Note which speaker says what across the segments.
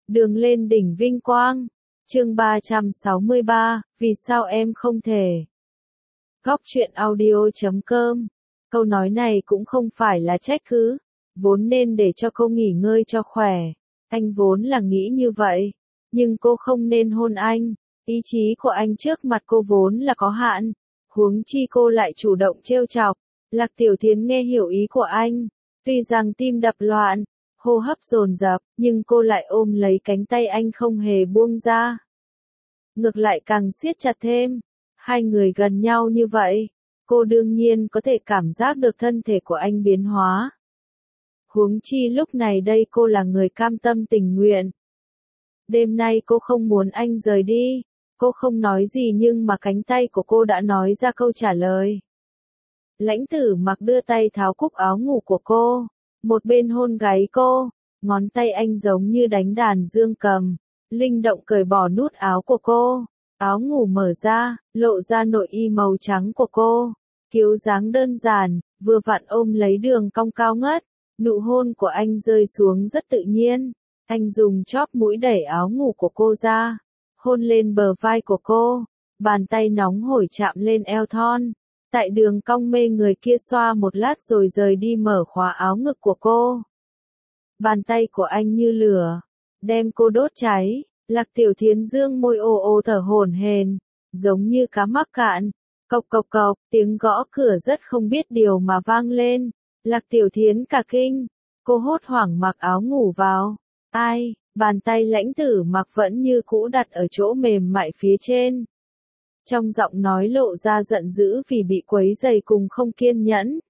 Speaker 1: Đường lên đỉnh vinh quang. Chương 363, vì sao em không thể? Góc truyện audio.com. Câu nói này cũng không phải là trách cứ, vốn nên để cho cô nghỉ ngơi cho khỏe. Anh vốn là nghĩ như vậy, nhưng cô không nên hôn anh. Ý chí của anh trước mặt cô vốn là có hạn, huống chi cô lại chủ động trêu chọc. Lạc Tiểu Thiến nghe hiểu ý của anh, tuy rằng tim đập loạn, hô hấp dồn dập, nhưng cô lại ôm lấy cánh tay anh không hề buông ra. Ngược lại càng siết chặt thêm. Hai người gần nhau như vậy, cô đương nhiên có thể cảm giác được thân thể của anh biến hóa. Huống chi lúc này đây cô là người cam tâm tình nguyện. Đêm nay cô không muốn anh rời đi. Cô không nói gì nhưng mà cánh tay của cô đã nói ra câu trả lời. Lãnh Tử Mặc đưa tay tháo cúc áo ngủ của cô, một bên hôn gáy cô, ngón tay anh giống như đánh đàn dương cầm, linh động cởi bỏ nút áo của cô. Áo ngủ mở ra, lộ ra nội y màu trắng của cô, kiếu dáng đơn giản, vừa vặn ôm lấy đường cong cao ngất. Nụ hôn của anh rơi xuống rất tự nhiên, anh dùng chóp mũi đẩy áo ngủ của cô ra, hôn lên bờ vai của cô, bàn tay nóng hổi chạm lên eo thon, tại đường cong mê người kia xoa một lát rồi rời đi mở khóa áo ngực của cô. Bàn tay của anh như lửa, đem cô đốt cháy. Lạc Tiểu Thiến dương môi ồ ồ thở hổn hển, giống như cá mắc cạn. Cộc cộc cộc, tiếng gõ cửa rất không biết điều mà vang lên. Lạc Tiểu Thiến cả kinh, cô hốt hoảng mặc áo ngủ vào. Ai, bàn tay Lãnh Tử Mặc vẫn như cũ đặt ở chỗ mềm mại phía trên. Trong giọng nói lộ ra giận dữ vì bị quấy rầy cùng không kiên nhẫn.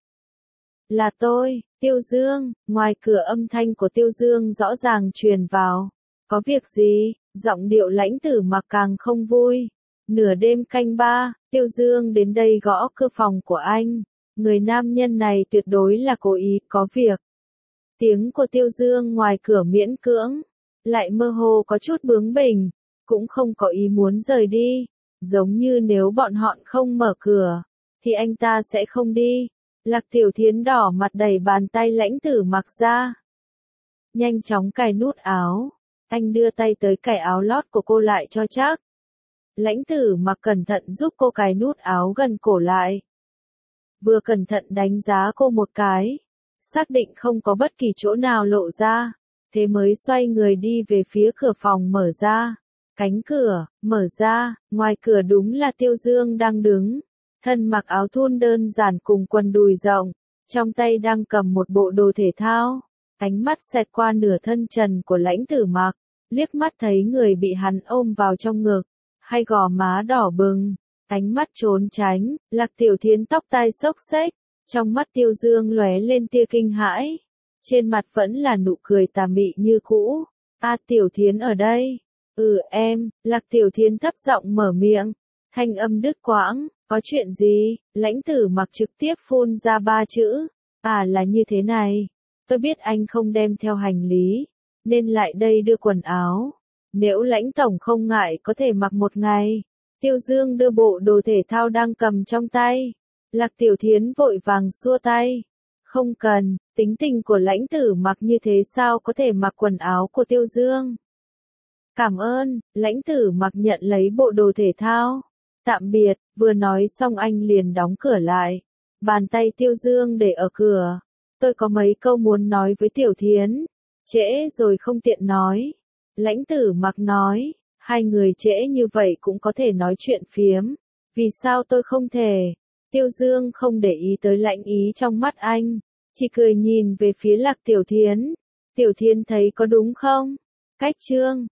Speaker 1: Là tôi, Tiêu Dương, ngoài cửa âm thanh của Tiêu Dương rõ ràng truyền vào. Có việc gì? Giọng điệu Lãnh Tử Mặc càng không vui. Nửa đêm canh 3, Tiêu Dương đến đây gõ cửa phòng của anh. Người nam nhân này tuyệt đối là cố ý, có việc. Tiếng của Tiêu Dương ngoài cửa miễn cưỡng, lại mơ hồ có chút bướng bỉnh, cũng không có ý muốn rời đi. Giống như nếu bọn họ không mở cửa, thì anh ta sẽ không đi. Lạc Tiểu Thiến đỏ mặt đẩy bàn tay Lãnh Tử Mặc ra. Nhanh chóng cài nút áo. Anh đưa tay tới cài áo lót của cô lại cho chắc. Lãnh Tử Mặc cẩn thận giúp cô cài nút áo gần cổ lại. Vừa cẩn thận đánh giá cô một cái, xác định không có bất kỳ chỗ nào lộ ra, thế mới xoay người đi về phía cửa phòng mở ra. Cánh cửa, mở ra, ngoài cửa đúng là Tiêu Dương đang đứng, thân mặc áo thun đơn giản cùng quần đùi rộng, trong tay đang cầm một bộ đồ thể thao. Ánh mắt xẹt qua nửa thân trần của Lãnh Tử Mặc, liếc mắt thấy người bị hắn ôm vào trong ngực, hai gò má đỏ bừng, ánh mắt trốn tránh. Lạc Tiểu Thiến tóc tai xốc xếch, trong mắt Tiêu Dương lóe lên tia kinh hãi, trên mặt vẫn là nụ cười tà mị như cũ. A Tiểu Thiến ở đây. Em. Lạc Tiểu Thiến thấp giọng mở miệng, thanh âm đứt quãng. Có chuyện gì? Lãnh Tử Mặc trực tiếp phun ra 3 chữ. Là như thế này. Tôi biết anh không đem theo hành lý, nên lại đây đưa quần áo. Nếu Lãnh tổng không ngại có thể mặc một ngày. Tiêu Dương đưa bộ đồ thể thao đang cầm trong tay. Lạc Tiểu Thiến vội vàng xua tay. Không cần, tính tình của Lãnh Tử Mặc như thế sao có thể mặc quần áo của Tiêu Dương. Cảm ơn. Lãnh Tử Mặc nhận lấy bộ đồ thể thao. Tạm biệt. Vừa nói xong anh liền đóng cửa lại. Bàn tay Tiêu Dương để ở cửa. Tôi có mấy câu muốn nói với Tiểu Thiến. Trễ rồi không tiện nói. Lãnh Tử Mặc nói, hai người trễ như vậy cũng có thể nói chuyện phiếm. Vì sao tôi không thể? Tiêu Dương không để ý tới lãnh ý trong mắt anh, chỉ cười nhìn về phía Lạc Tiểu Thiến. Tiểu Thiến thấy có đúng không? Cách chương